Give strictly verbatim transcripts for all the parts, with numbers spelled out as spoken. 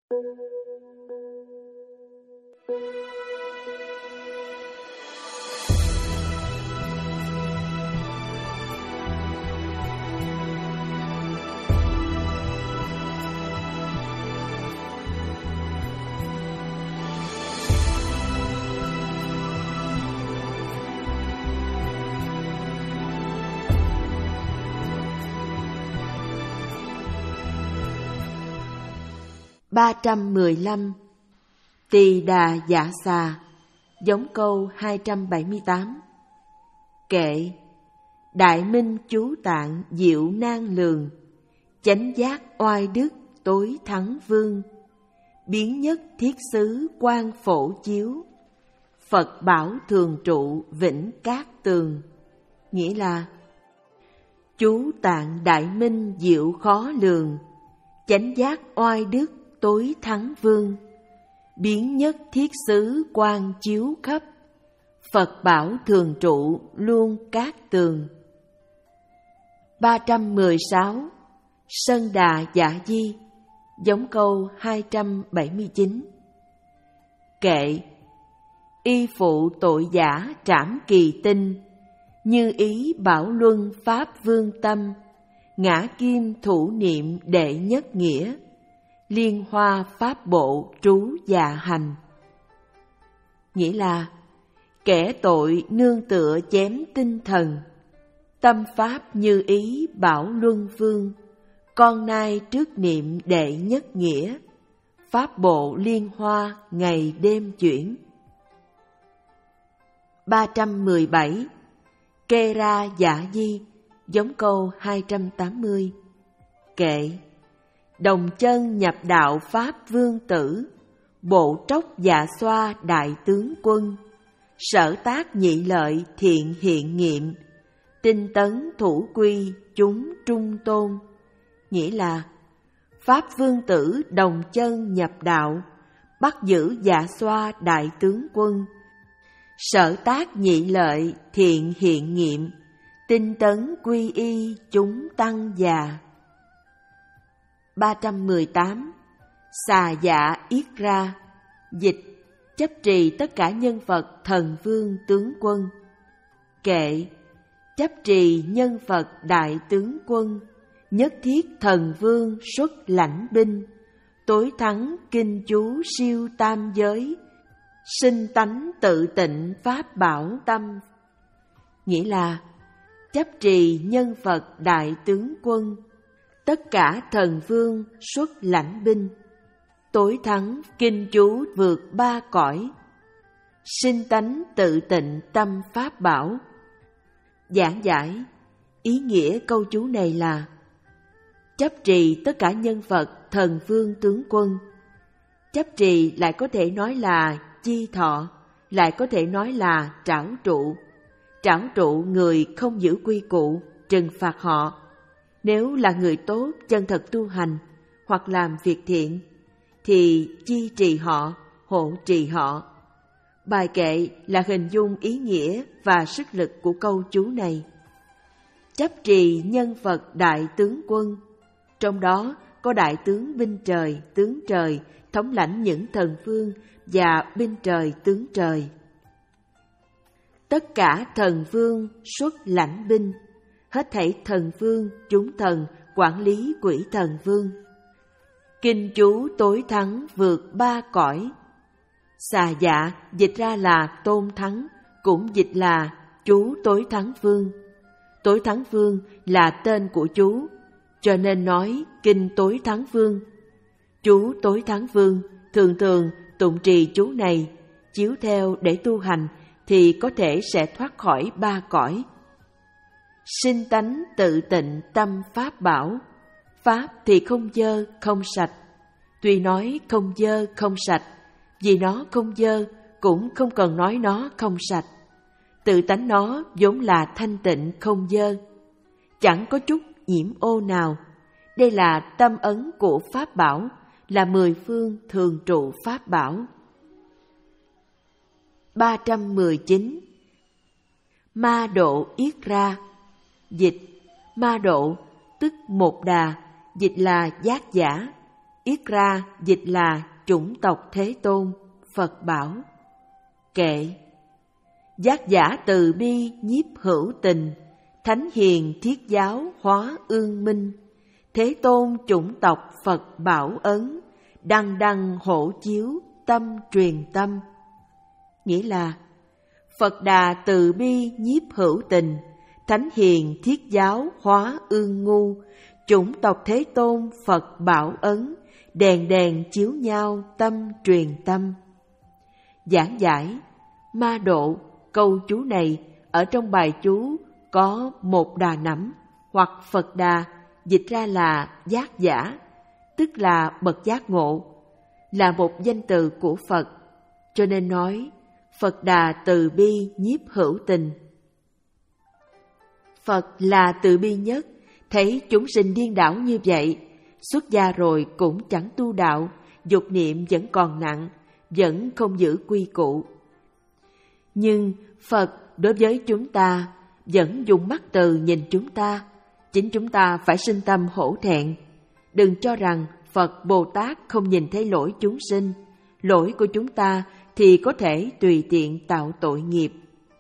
ba trăm mười lăm. Tỳ Đà Dạ Xà. Giống câu hai trăm bảy mươi tám. Kệ: Đại minh chú tạng diệu nan lường, chánh giác oai đức tối thắng vương, biến nhất thiết xứ quan phổ chiếu, Phật bảo thường trụ vĩnh cát tường. Nghĩa là chú tạng đại minh diệu khó lường, chánh giác oai đức tối thắng vương, biến nhất thiết xứ quan chiếu khắp, Phật bảo thường trụ luôn cát tường. ba trăm mười sáu. Sân Đà Dạ Di. Giống câu hai trăm bảy mươi chín. Kệ: Y phụ tội giả trảm kỳ tinh, như ý bảo luân pháp vương tâm, ngã kim thủ niệm đệ nhất nghĩa, liên hoa pháp bộ trú dạ hành. Nghĩa là kẻ tội nương tựa chém tinh thần, tâm pháp như ý bảo luân vương, con nai trước niệm đệ nhất nghĩa, pháp bộ liên hoa ngày đêm chuyển. ba trăm mười bảy. Kê Ra Dạ Di. Giống câu hai trăm tám mươi. Kệ: Đồng chân nhập đạo pháp vương tử, bộ tróc dạ xoa đại tướng quân, sở tác nhị lợi thiện hiện nghiệm, tinh tấn thủ quy chúng trung tôn. Nghĩa là pháp vương tử đồng chân nhập đạo, bắt giữ dạ xoa đại tướng quân, sở tác nhị lợi thiện hiện nghiệm, tinh tấn quy y chúng tăng già. ba trăm mười tám. Xà Dạ Yết Ra. Dịch: chấp trì tất cả nhân vật thần vương tướng quân. Kệ: chấp trì nhân Phật đại tướng quân, nhất thiết thần vương xuất lãnh binh, tối thắng kinh chú siêu tam giới, sinh tánh tự tịnh pháp bảo tâm. Nghĩa là chấp trì nhân Phật đại tướng quân, tất cả thần vương xuất lãnh binh, tối thắng kinh chú vượt ba cõi, sinh tánh tự tịnh tâm pháp bảo. Giảng giải ý nghĩa câu chú này là chấp trì tất cả nhân Phật thần vương tướng quân. Chấp trì lại có thể nói là chi thọ, lại có thể nói là trảo trụ. Trảo trụ người không giữ quy củ, trừng phạt họ. Nếu là người tốt, chân thật tu hành hoặc làm việc thiện, thì chi trì họ, hộ trì họ. Bài kệ là hình dung ý nghĩa và sức lực của câu chú này. Chấp trì nhân Phật đại tướng quân, trong đó có đại tướng binh trời, tướng trời, thống lãnh những thần vương và binh trời, tướng trời. Tất cả thần vương xuất lãnh binh, hết thảy thần vương, chúng thần, quản lý quỷ thần vương. Kinh chú tối thắng vượt ba cõi. Xà Dạ dịch ra là tôn thắng, cũng dịch là chú tối thắng vương. Tối thắng vương là tên của chú, cho nên nói kinh tối thắng vương. Chú tối thắng vương thường thường tụng trì chú này, chiếu theo để tu hành thì có thể sẽ thoát khỏi ba cõi. Sinh tánh tự tịnh tâm pháp bảo. Pháp thì không dơ, không sạch. Tuy nói không dơ, không sạch, vì nó không dơ cũng không cần nói nó không sạch. Tự tánh nó vốn là thanh tịnh không dơ, chẳng có chút nhiễm ô nào. Đây là tâm ấn của pháp bảo, là mười phương thường trụ pháp bảo. ba trăm mười chín. Ma độ yết ra. Dịch: ma độ tức một đà, dịch là giác giả. Yết ra dịch là chủng tộc Thế Tôn, Phật bảo. Kệ: giác giả từ bi nhiếp hữu tình, thánh hiền thiết giáo hóa ương minh. Thế Tôn chủng tộc Phật bảo ấn, đăng đăng hộ chiếu tâm truyền tâm. Nghĩa là Phật Đà từ bi nhiếp hữu tình, thánh hiền thiết giáo hóa ương ngu. Chủng tộc Thế Tôn Phật bảo ấn, đèn đèn chiếu nhau tâm truyền tâm. Giảng giải ma độ câu chú này ở trong bài chú có một đà nẵm hoặc Phật Đà, dịch ra là giác giả, tức là bậc giác ngộ, là một danh từ của Phật, cho nên nói Phật Đà từ bi nhiếp hữu tình. Phật là từ bi nhất, thấy chúng sinh điên đảo như vậy, xuất gia rồi cũng chẳng tu đạo, dục niệm vẫn còn nặng, vẫn không giữ quy củ. Nhưng Phật đối với chúng ta vẫn dùng mắt từ nhìn chúng ta, chính chúng ta phải sinh tâm hổ thẹn. Đừng cho rằng Phật Bồ Tát không nhìn thấy lỗi chúng sinh, lỗi của chúng ta thì có thể tùy tiện tạo tội nghiệp.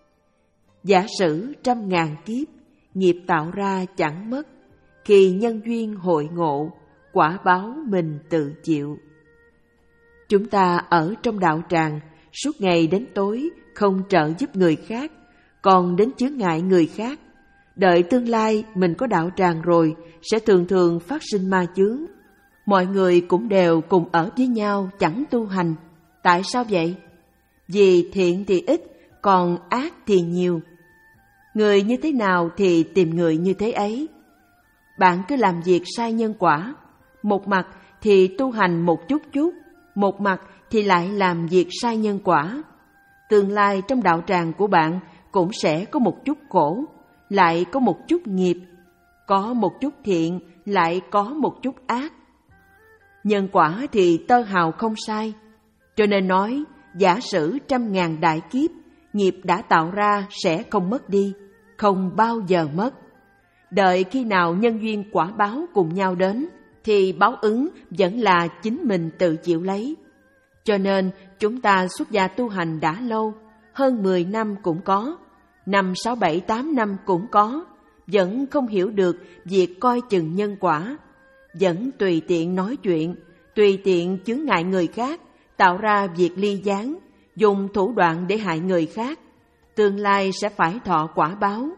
Giả sử trăm ngàn kiếp, nghiệp tạo ra chẳng mất, khi nhân duyên hội ngộ, quả báo mình tự chịu. Chúng ta ở trong đạo tràng, suốt ngày đến tối không trợ giúp người khác, còn đến chướng ngại người khác. Đợi tương lai mình có đạo tràng rồi, sẽ thường thường phát sinh ma chướng. Mọi người cũng đều cùng ở với nhau chẳng tu hành. Tại sao vậy? Vì thiện thì ít, còn ác thì nhiều. Người như thế nào thì tìm người như thế ấy. Bạn cứ làm việc sai nhân quả, một mặt thì tu hành một chút chút, một mặt thì lại làm việc sai nhân quả. Tương lai trong đạo tràng của bạn cũng sẽ có một chút khổ, lại có một chút nghiệp, có một chút thiện, lại có một chút ác. Nhân quả thì tơ hào không sai, cho nên nói giả sử trăm ngàn đại kiếp, nghiệp đã tạo ra sẽ không mất đi, không bao giờ mất. Đợi khi nào nhân duyên quả báo cùng nhau đến, thì báo ứng vẫn là chính mình tự chịu lấy. Cho nên chúng ta xuất gia tu hành đã lâu, hơn mười năm cũng có, năm sáu bảy tám năm cũng có, vẫn không hiểu được việc coi chừng nhân quả, vẫn tùy tiện nói chuyện, tùy tiện chướng ngại người khác, tạo ra việc ly gián, dùng thủ đoạn để hại người khác, tương lai sẽ phải thọ quả báo.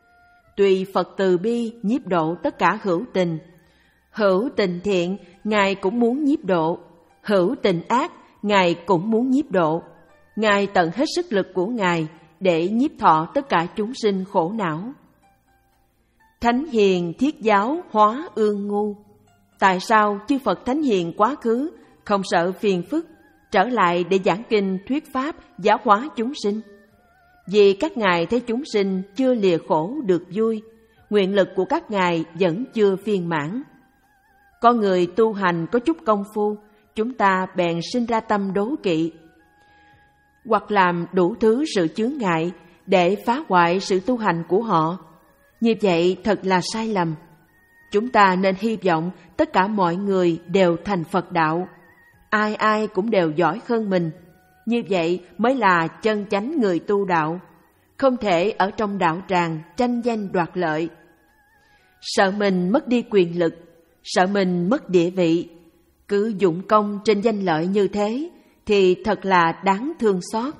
Tuy Phật từ bi nhiếp độ tất cả hữu tình, hữu tình thiện Ngài cũng muốn nhiếp độ, hữu tình ác Ngài cũng muốn nhiếp độ. Ngài tận hết sức lực của Ngài để nhiếp thọ tất cả chúng sinh khổ não. Thánh hiền thiết giáo hóa ương ngu. Tại sao chư Phật Thánh hiền quá khứ không sợ phiền phức, trở lại để giảng kinh thuyết pháp giáo hóa chúng sinh? Vì các ngài thấy chúng sinh chưa lìa khổ được vui, nguyện lực của các ngài vẫn chưa viên mãn. Con người tu hành có chút công phu, chúng ta bèn sinh ra tâm đố kỵ, hoặc làm đủ thứ sự chướng ngại để phá hoại sự tu hành của họ. Như vậy thật là sai lầm. Chúng ta nên hy vọng tất cả mọi người đều thành Phật đạo, ai ai cũng đều giỏi hơn mình. Như vậy mới là chân chánh người tu đạo, không thể ở trong đạo tràng tranh danh đoạt lợi. Sợ mình mất đi quyền lực, sợ mình mất địa vị, cứ dụng công trên danh lợi như thế thì thật là đáng thương xót.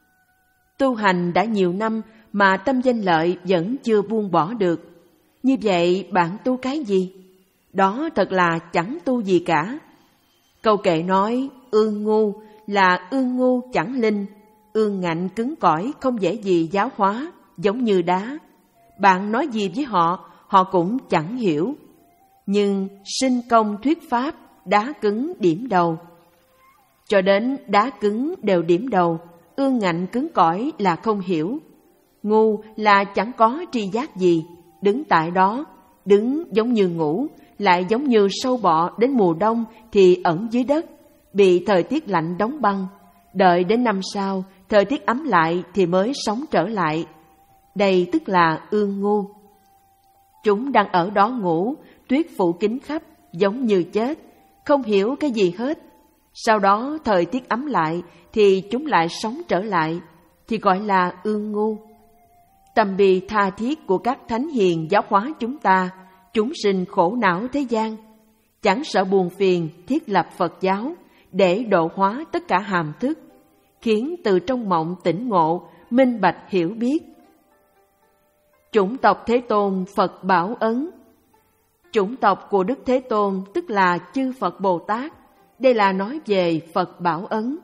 Tu hành đã nhiều năm mà tâm danh lợi vẫn chưa buông bỏ được. Như vậy bạn tu cái gì? Đó thật là chẳng tu gì cả. Câu kệ nói ương ngu là ương ngu chẳng linh, ương ngạnh cứng cỏi không dễ gì giáo hóa, giống như đá. Bạn nói gì với họ, họ cũng chẳng hiểu. Nhưng sinh công thuyết pháp, đá cứng điểm đầu. Cho đến đá cứng đều điểm đầu, ương ngạnh cứng cỏi là không hiểu. Ngu là chẳng có tri giác gì, đứng tại đó, đứng giống như ngủ, lại giống như sâu bọ đến mùa đông thì ẩn dưới đất, bị thời tiết lạnh đóng băng. Đợi đến năm sau, thời tiết ấm lại thì mới sống trở lại. Đây tức là ương ngu. Chúng đang ở đó ngủ, tuyết phủ kín khắp, giống như chết. không hiểu cái gì hết. Sau đó thời tiết ấm lại thì chúng lại sống trở lại, thì gọi là ương ngu. Tâm bi tha thiết của các thánh hiền giáo hóa chúng ta, chúng sinh khổ não thế gian, chẳng sợ buồn phiền thiết lập Phật giáo để độ hóa tất cả hàm thức, khiến từ trong mộng tỉnh ngộ, minh bạch hiểu biết. Chủng tộc Thế Tôn Phật Bảo Ấn. Chủng tộc của Đức Thế Tôn tức là chư Phật Bồ Tát. Đây là nói về Phật Bảo Ấn.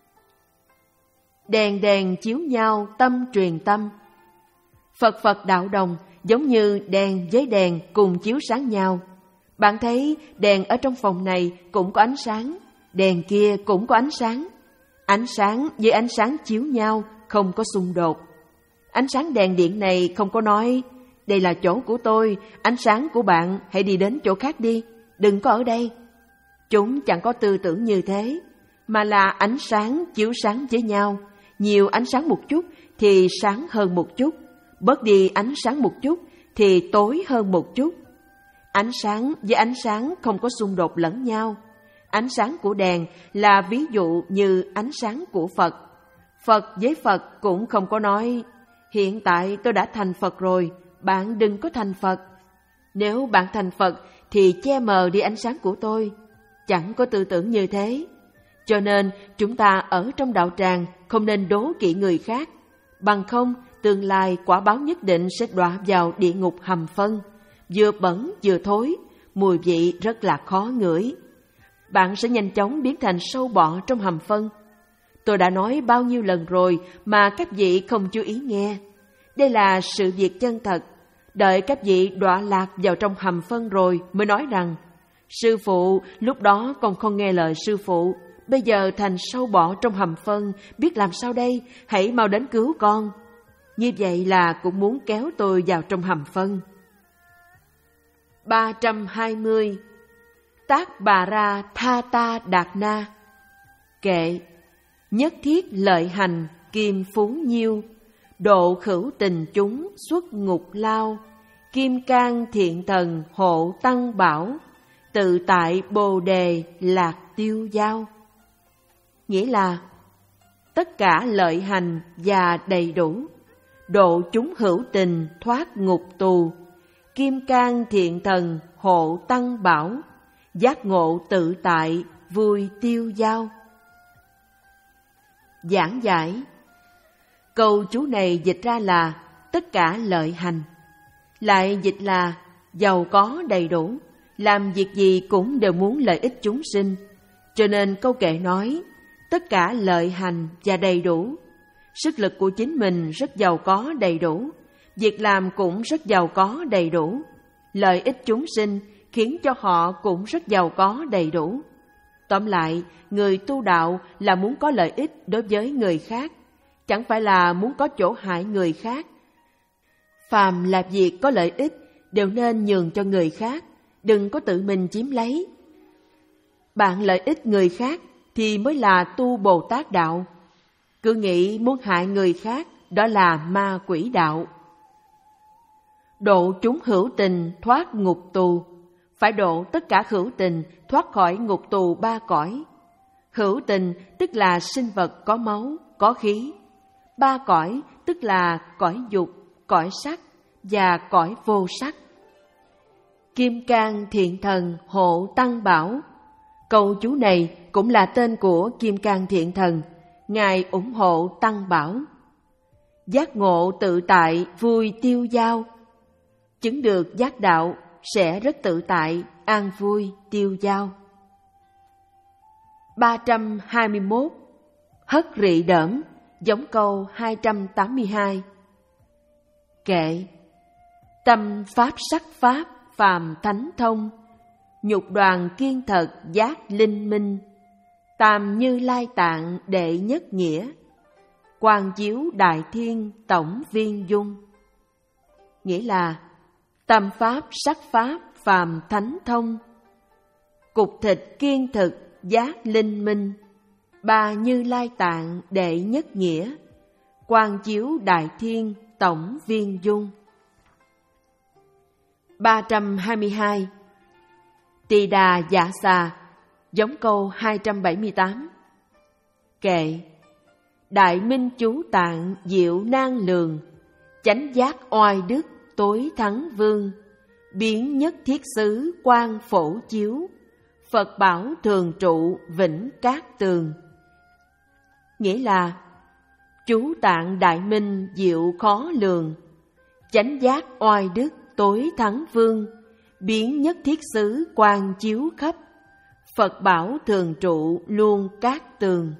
Đèn đèn chiếu nhau tâm truyền tâm. Phật Phật đạo đồng giống như đèn với đèn cùng chiếu sáng nhau. Bạn thấy đèn ở trong phòng này cũng có ánh sáng, đèn kia cũng có ánh sáng. Ánh sáng với ánh sáng chiếu nhau, không có xung đột. Ánh sáng đèn điện này không có nói, đây là chỗ của tôi, ánh sáng của bạn hãy đi đến chỗ khác đi, đừng có ở đây. Chúng chẳng có tư tưởng như thế, mà là ánh sáng chiếu sáng với nhau. Nhiều ánh sáng một chút thì sáng hơn một chút, bớt đi ánh sáng một chút thì tối hơn một chút. Ánh sáng với ánh sáng không có xung đột lẫn nhau. Ánh sáng của đèn là ví dụ như ánh sáng của Phật. Phật với Phật cũng không có nói, hiện tại tôi đã thành Phật rồi, bạn đừng có thành Phật. Nếu bạn thành Phật thì che mờ đi ánh sáng của tôi. Chẳng có tư tưởng như thế. Cho nên chúng ta ở trong đạo tràng không nên đố kỵ người khác. Bằng không, tương lai quả báo nhất định sẽ đọa vào địa ngục hầm phân. Vừa bẩn vừa thối, mùi vị rất là khó ngửi. Bạn sẽ nhanh chóng biến thành sâu bọ trong hầm phân. Tôi đã nói bao nhiêu lần rồi mà các vị không chú ý nghe. Đây là sự việc chân thật. Đợi các vị đọa lạc vào trong hầm phân rồi mới nói rằng, sư phụ lúc đó còn không nghe lời sư phụ, bây giờ thành sâu bọ trong hầm phân, biết làm sao đây, hãy mau đến cứu con. Như vậy là cũng muốn kéo tôi vào trong hầm phân. ba trăm hai mươi. Tác Bà Ra Tha Ta Đạt Na. Kệ: nhất thiết lợi hành kim phú nhiêu, độ khửu tình chúng xuất ngục lao, kim cang thiện thần hộ tăng bảo, tự tại bồ đề lạc tiêu giao. Nghĩa là tất cả lợi hành và đầy đủ, độ chúng hữu tình thoát ngục tù, kim cang thiện thần hộ tăng bảo, giác ngộ tự tại vui tiêu giao. Giảng giải. Câu chú này dịch ra là tất cả lợi hành, lại dịch là giàu có đầy đủ, làm việc gì cũng đều muốn lợi ích chúng sinh. Cho nên câu kệ nói tất cả lợi hành và đầy đủ. Sức lực của chính mình rất giàu có đầy đủ, việc làm cũng rất giàu có đầy đủ, lợi ích chúng sinh khiến cho họ cũng rất giàu có đầy đủ. Tóm lại, người tu đạo là muốn có lợi ích đối với người khác, chẳng phải là muốn có chỗ hại người khác. Phàm là việc có lợi ích đều nên nhường cho người khác, đừng có tự mình chiếm lấy. Bạn lợi ích người khác thì mới là tu Bồ Tát đạo. Cứ nghĩ muốn hại người khác, đó là ma quỷ đạo. Độ chúng hữu tình thoát ngục tù, phải độ tất cả hữu tình thoát khỏi ngục tù ba cõi. Hữu tình tức là sinh vật có máu, có khí. Ba cõi tức là cõi dục, cõi sắc và cõi vô sắc. Kim cang thiện thần hộ tăng bảo. Câu chú này cũng là tên của Kim Cang Thiện Thần, Ngài ủng hộ tăng bảo. Giác ngộ tự tại vui tiêu giao. Chứng được giác đạo sẽ rất tự tại, an vui, tiêu giao. ba trăm hai mươi mốt. Hất rị đỡm, giống câu hai trăm tám mươi hai. Kệ: tâm pháp sắc pháp phàm thánh thông, nhục đoàn kiên thật giác linh minh, tam như lai tạng đệ nhất nghĩa, quang chiếu đại thiên tổng viên dung. Nghĩa là tâm pháp sắc pháp phàm thánh thông, cục thịt kiên thực giác linh minh, ba như lai tạng đệ nhất nghĩa, quang chiếu đại thiên tổng viên dung. ba trăm hai mươi hai. Tỳ Đà Dạ Xà, Giống câu hai trăm bảy mươi tám. Kệ. Đại minh chú tạng diệu nan lường, chánh giác oai đức tối thắng vương, biến nhất thiết xứ quang phổ chiếu, Phật bảo thường trụ vĩnh cát tường. Nghĩa là chú tạng đại minh diệu khó lường, chánh giác oai đức tối thắng vương, biến nhất thiết xứ quang chiếu khắp, Phật bảo thường trụ luôn cát tường.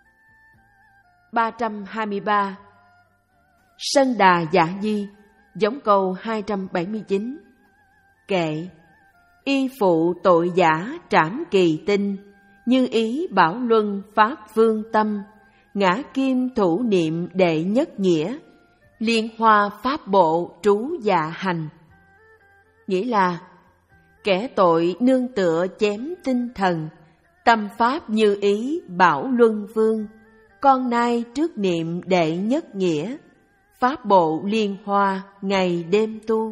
ba trăm hai mươi ba. Sân đà dạ di, giống câu hai trăm bảy mươi chín. Kệ. Y phụ tội giả trảm kỳ tinh, như ý bảo luân pháp vương tâm, ngã kim thủ niệm đệ nhất nghĩa, liên hoa pháp bộ trú dạ hành. Nghĩa là kẻ tội nương tựa chém tinh thần, tâm pháp như ý bảo luân vương, con nay trước niệm đệ nhất nghĩa, pháp bộ liên hoa ngày đêm tu.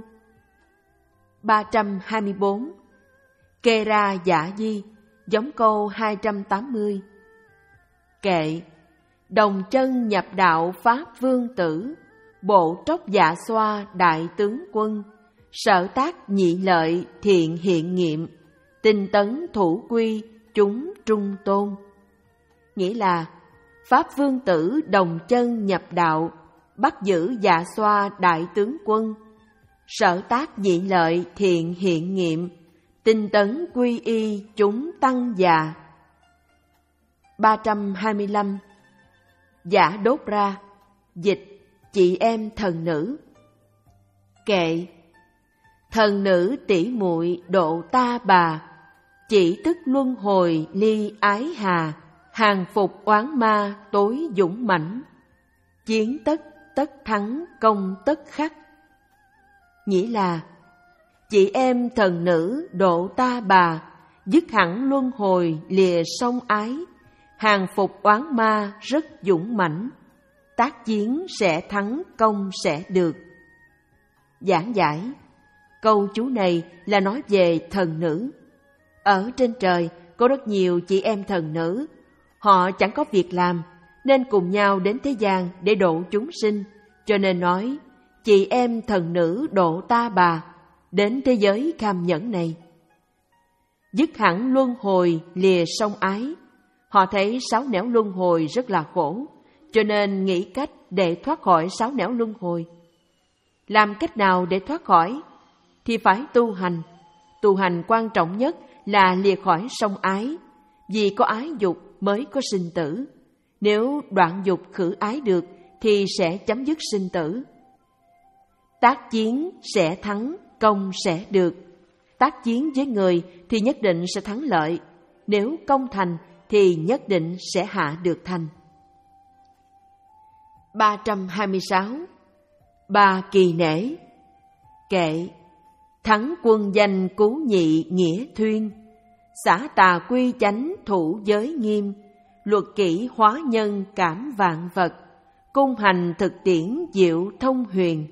ba trăm hai mươi bốn. Kê ra dạ di, giống câu hai trăm tám mươi. Kệ. Đồng chân nhập đạo pháp vương tử, bộ tróc dạ xoa đại tướng quân, sở tác nhị lợi thiện hiện nghiệm, tinh tấn thủ quy chúng trung tôn. Nghĩa là pháp vương tử đồng chân nhập đạo, bắt giữ dạ xoa đại tướng quân, sở tác nhị lợi thiện hiện nghiệm, tinh tấn quy y chúng tăng già. ba trăm hai mươi lăm. Giả đốt ra, dịch chị em thần nữ. Kệ. Thần nữ tỷ muội độ ta bà, chỉ tức luân hồi ly ái hà, hàng phục oán ma tối dũng mãnh, chiến tất tất thắng công tất khắc. Nghĩa là chị em thần nữ độ ta bà, dứt hẳn luân hồi lìa sông ái, hàng phục oán ma rất dũng mãnh, tác chiến sẽ thắng công sẽ được. Giảng giải. Câu chú này là nói về thần nữ. Ở trên trời có rất nhiều chị em thần nữ, họ chẳng có việc làm nên cùng nhau đến thế gian để độ chúng sinh, cho nên nói chị em thần nữ độ ta bà đến thế giới cam nhẫn này. Dứt hẳn luân hồi lìa sông ái, họ thấy sáu nẻo luân hồi rất là khổ, cho nên nghĩ cách để thoát khỏi sáu nẻo luân hồi. Làm cách nào để thoát khỏi? Thì phải tu hành. Tu hành quan trọng nhất là lìa khỏi sông ái, vì có ái dục mới có sinh tử. Nếu đoạn dục khử ái được thì sẽ chấm dứt sinh tử. Tác chiến sẽ thắng, công sẽ được. Tác chiến với người thì nhất định sẽ thắng lợi, nếu công thành thì nhất định sẽ hạ được thành. ba trăm hai mươi sáu. Ba kỳ nể. Kệ. Thắng quân danh cứu nhị nghĩa thuyên, xả tà quy chánh thủ giới nghiêm, luật kỷ hóa nhân cảm vạn vật, cung hành thực tiễn diệu thông huyền.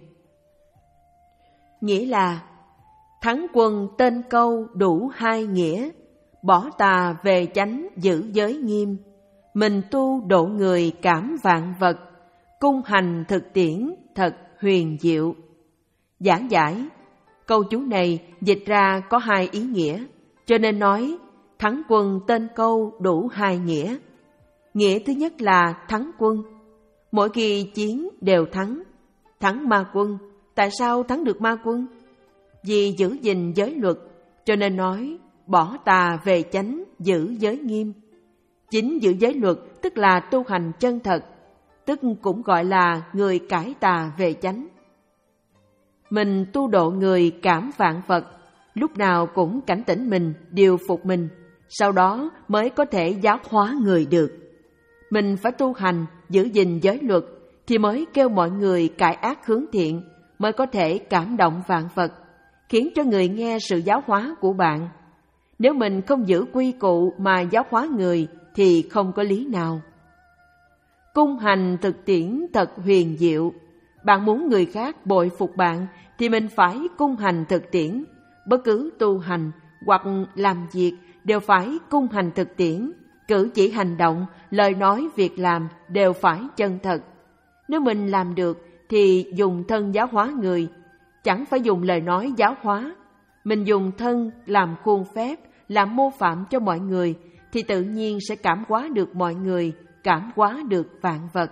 Nghĩa là thắng quân tên câu đủ hai nghĩa, bỏ tà về chánh giữ giới nghiêm, mình tu độ người cảm vạn vật, cung hành thực tiễn thật huyền diệu. Giảng giải. Câu chú này dịch ra có hai ý nghĩa, cho nên nói thắng quân tên câu đủ hai nghĩa. Nghĩa thứ nhất là thắng quân, mỗi khi chiến đều thắng. Thắng ma quân, tại sao thắng được ma quân? Vì giữ gìn giới luật, cho nên nói bỏ tà về chánh giữ giới nghiêm. Chính giữ giới luật tức là tu hành chân thật, tức cũng gọi là người cải tà về chánh. Mình tu độ người cảm vạn vật, lúc nào cũng cảnh tỉnh mình, điều phục mình, sau đó mới có thể giáo hóa người được. Mình phải tu hành, giữ gìn giới luật, thì mới kêu mọi người cải ác hướng thiện, mới có thể cảm động vạn vật, khiến cho người nghe sự giáo hóa của bạn. Nếu mình không giữ quy củ mà giáo hóa người thì không có lý nào. Cung hành thực tiễn thật huyền diệu. Bạn muốn người khác bội phục bạn thì mình phải cung hành thực tiễn. Bất cứ tu hành hoặc làm việc đều phải cung hành thực tiễn, cử chỉ hành động, lời nói, việc làm đều phải chân thật. Nếu mình làm được thì dùng thân giáo hóa người, chẳng phải dùng lời nói giáo hóa. Mình dùng thân làm khuôn phép, làm mô phạm cho mọi người, thì tự nhiên sẽ cảm hóa được mọi người, cảm hóa được vạn vật.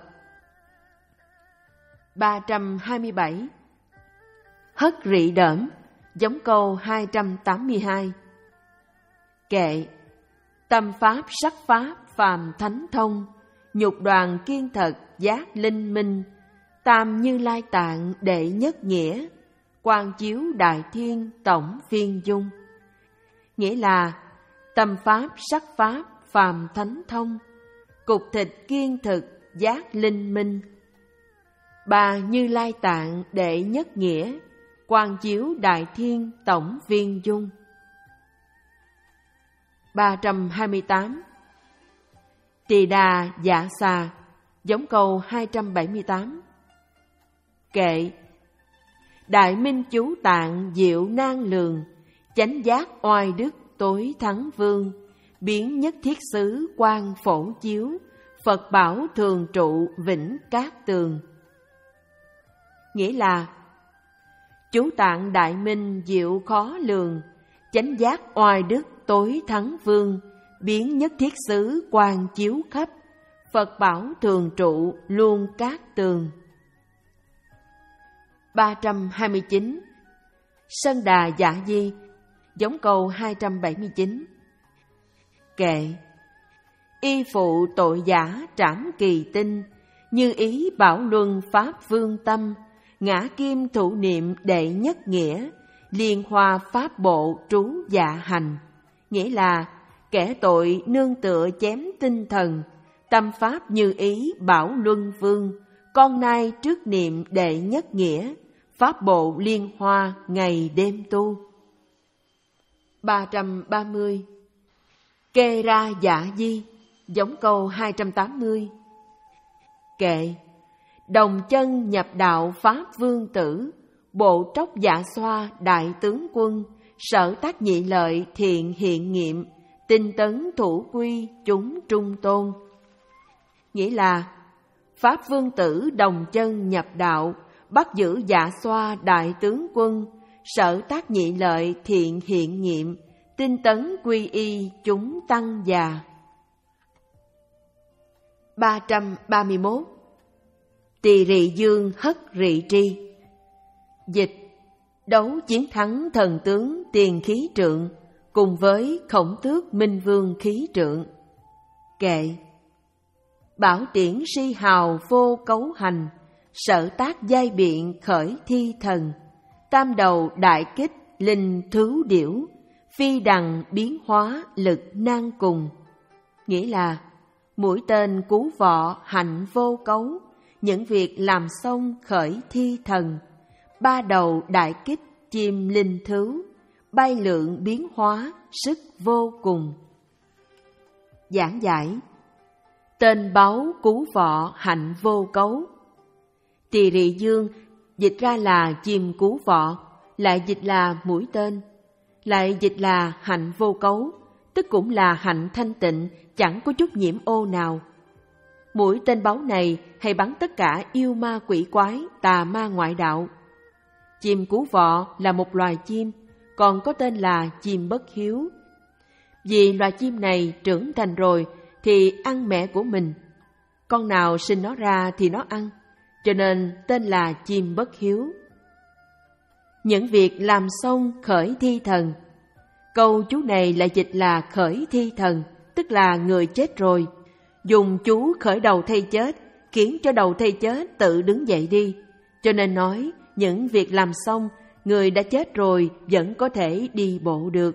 ba trăm hai mươi bảy. Hất rị đỡm, giống câu hai trăm tám mươi hai. Kệ, tâm pháp sắc pháp phàm thánh thông, nhục đoàn kiên thật giác linh minh, tam như lai tạng đệ nhất nghĩa, quang chiếu đại thiên tổng phiên dung. Nghĩa là tâm pháp sắc pháp phàm thánh thông, cục thịt kiên thực giác linh minh, ba như lai tạng đệ nhất nghĩa, quang chiếu đại thiên tổng viên dung. ba trăm hai mươi tám. Tỳ đà dạ xà, giống câu hai trăm bảy mươi tám. Kệ, đại minh chú tạng diệu nan lường, chánh giác oai đức tối thắng vương, biến nhất thiết xứ quang phổ chiếu, Phật bảo thường trụ vĩnh cát tường. Nghĩa là chú tạng đại minh diệu khó lường, chánh giác oai đức tối thắng vương, biến nhất thiết xứ quang chiếu khắp, Phật bảo thường trụ luôn cát tường. ba trăm hai mươi chín. Sân đà dạ di, giống câu hai trăm bảy mươi chín. Kệ, y phụ tội giả trảm kỳ tinh, như ý bảo luân pháp vương tâm, ngã kim thủ niệm đệ nhất nghĩa, liên hoa pháp bộ trú dạ hành. Nghĩa là kẻ tội nương tựa chém tinh thần, tâm pháp như ý bảo luân vương, con nai trước niệm đệ nhất nghĩa, pháp bộ liên hoa ngày đêm tu. ba trăm ba mươi. Kê ra dạ di, giống câu hai trăm tám mươi. Kệ, đồng chân nhập đạo pháp vương tử, bộ tróc dạ xoa đại tướng quân, sở tác nhị lợi thiện hiện nghiệm, tinh tấn thủ quy chúng trung tôn. Nghĩa là pháp vương tử đồng chân nhập đạo, bắt giữ dạ xoa đại tướng quân, sở tác nhị lợi thiện hiện nghiệm, tinh tấn quy y chúng tăng già. ba trăm ba mươi mốt. Tỳ rị dương hất rị tri. Dịch: đấu chiến thắng thần tướng tiền khí trượng, cùng với khổng tước minh vương khí trượng. Kệ, bảo tiễn si hào vô cấu hành, sở tác giai biện khởi thi thần, tam đầu đại kích linh thứ điểu, phi đằng biến hóa lực nan cùng. Nghĩa là mũi tên cứu vọ hạnh vô cấu, những việc làm xong khởi thi thần, ba đầu đại kích chim linh thứ, bay lượn biến hóa sức vô cùng. Giảng giải: tên báu cứu vọ hạnh vô cấu. Tỳ rị dương dịch ra là chim cứu vọ, lại dịch là mũi tên, lại dịch là hạnh vô cấu, tức cũng là hạnh thanh tịnh, chẳng có chút nhiễm ô nào. Mũi tên báu này hay bắn tất cả yêu ma quỷ quái, tà ma ngoại đạo. Chim cứu vọ là một loài chim, còn có tên là chim bất hiếu. Vì loài chim này trưởng thành rồi thì ăn mẹ của mình, con nào sinh nó ra thì nó ăn, cho nên tên là chim bất hiếu. Những việc làm xong khởi thi thần. Câu chú này lại dịch là khởi thi thần, tức là người chết rồi. Dùng chú khởi đầu thây chết, khiến cho đầu thây chết tự đứng dậy đi. Cho nên nói, những việc làm xong, người đã chết rồi vẫn có thể đi bộ được.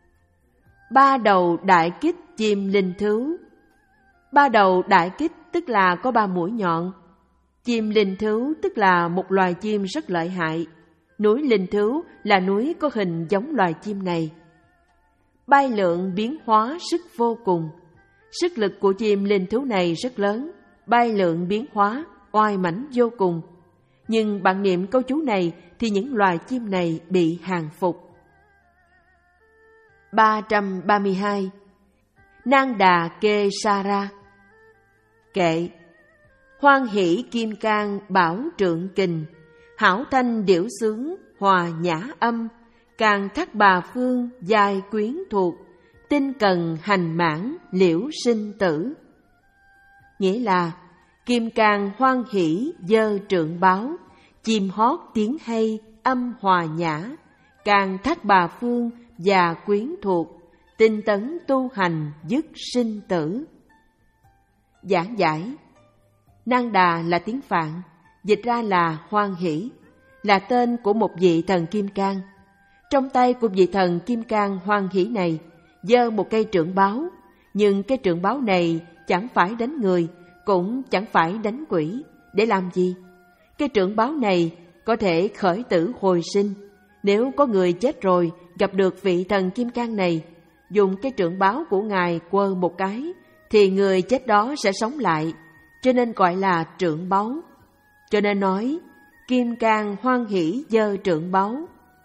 Ba đầu đại kích chim linh thứu. Ba đầu đại kích tức là có ba mũi nhọn. Chim linh thứu tức là một loài chim rất lợi hại. Núi linh thứu là núi có hình giống loài chim này. Bay lượn biến hóa sức vô cùng. Sức lực của chim linh thứu này rất lớn, bay lượn biến hóa, oai mãnh vô cùng. Nhưng bạn niệm câu chú này thì những loài chim này bị hàng phục. ba trăm ba mươi hai. Nang Đà Kê Sa Ra. Kệ: hoan hỷ kim cang bảo trượng kình, hảo thanh điểu xướng hòa nhã âm, càng thắt bà phương giai quyến thuộc, tinh cần hành mãn liễu sinh tử. Nghĩa là kim cang hoan hỷ dơ trượng báo, chim hót tiếng hay âm hòa nhã, càng thắt bà phương và quyến thuộc, tinh tấn tu hành dứt sinh tử. Giảng giải: Nang Đà là tiếng Phạn, dịch ra là hoan hỷ, là tên của một vị thần kim cang. Trong tay của vị thần kim cang hoan hỷ này giơ một cây trượng báo, nhưng cây trượng báo này chẳng phải đánh người, cũng chẳng phải đánh quỷ. Để làm gì? Cây trượng báo này có thể khởi tử hồi sinh. Nếu có người chết rồi gặp được vị thần kim cang này, dùng cái trượng báo của ngài quơ một cái, thì người chết đó sẽ sống lại, cho nên gọi là trượng báo. Cho nên nói kim cang hoan hỷ dơ trượng báo.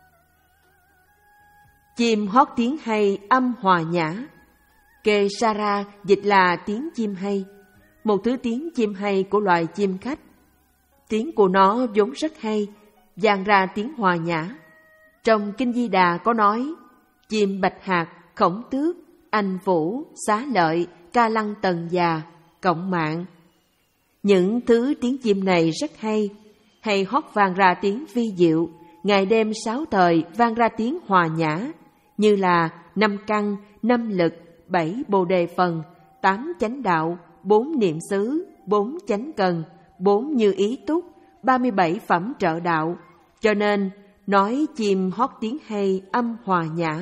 Chim hót tiếng hay âm hòa nhã. Kê Sa Ra dịch là tiếng chim hay, một thứ tiếng chim hay của loài chim khách. Tiếng của nó vốn rất hay, vang ra tiếng hòa nhã. Trong Kinh Di Đà có nói: chim bạch hạc, khổng tước, anh vũ, xá lợi, ca lăng tần già, cộng mạng. Những thứ tiếng chim này rất hay, hay hót vang ra tiếng vi diệu, ngày đêm sáu thời vang ra tiếng hòa nhã, như là năm căn, năm lực, bảy bồ đề phần, tám chánh đạo, bốn niệm xứ, bốn chánh cần, bốn như ý túc, ba mươi bảy phẩm trợ đạo. Cho nên nói chim hót tiếng hay âm hòa nhã.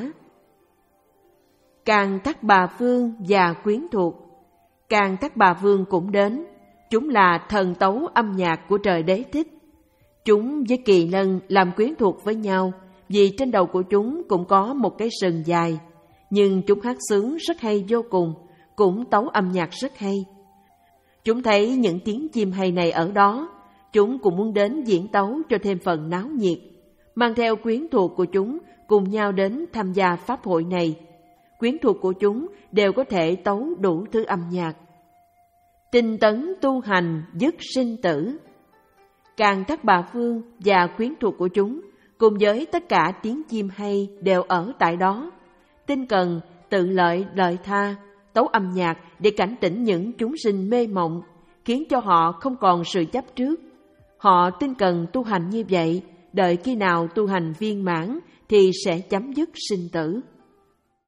Càng thắt bà phương và quyến thuộc. Càng thắt bà vương cũng đến. Chúng là thần tấu âm nhạc của trời đế thích. Chúng với kỳ lân làm quyến thuộc với nhau, vì trên đầu của chúng cũng có một cái sừng dài. Nhưng chúng hát sướng rất hay vô cùng, cũng tấu âm nhạc rất hay. Chúng thấy những tiếng chim hay này ở đó, chúng cũng muốn đến diễn tấu cho thêm phần náo nhiệt, mang theo quyến thuộc của chúng cùng nhau đến tham gia pháp hội này. Quyến thuộc của chúng đều có thể tấu đủ thứ âm nhạc. Tinh tấn tu hành dứt sinh tử. Càng thắt bà phương và quyến thuộc của chúng cùng với tất cả tiếng chim hay đều ở tại đó. Tinh cần tự lợi lợi tha, tấu âm nhạc để cảnh tỉnh những chúng sinh mê mộng, khiến cho họ không còn sự chấp trước. Họ tinh cần tu hành như vậy, đợi khi nào tu hành viên mãn thì sẽ chấm dứt sinh tử.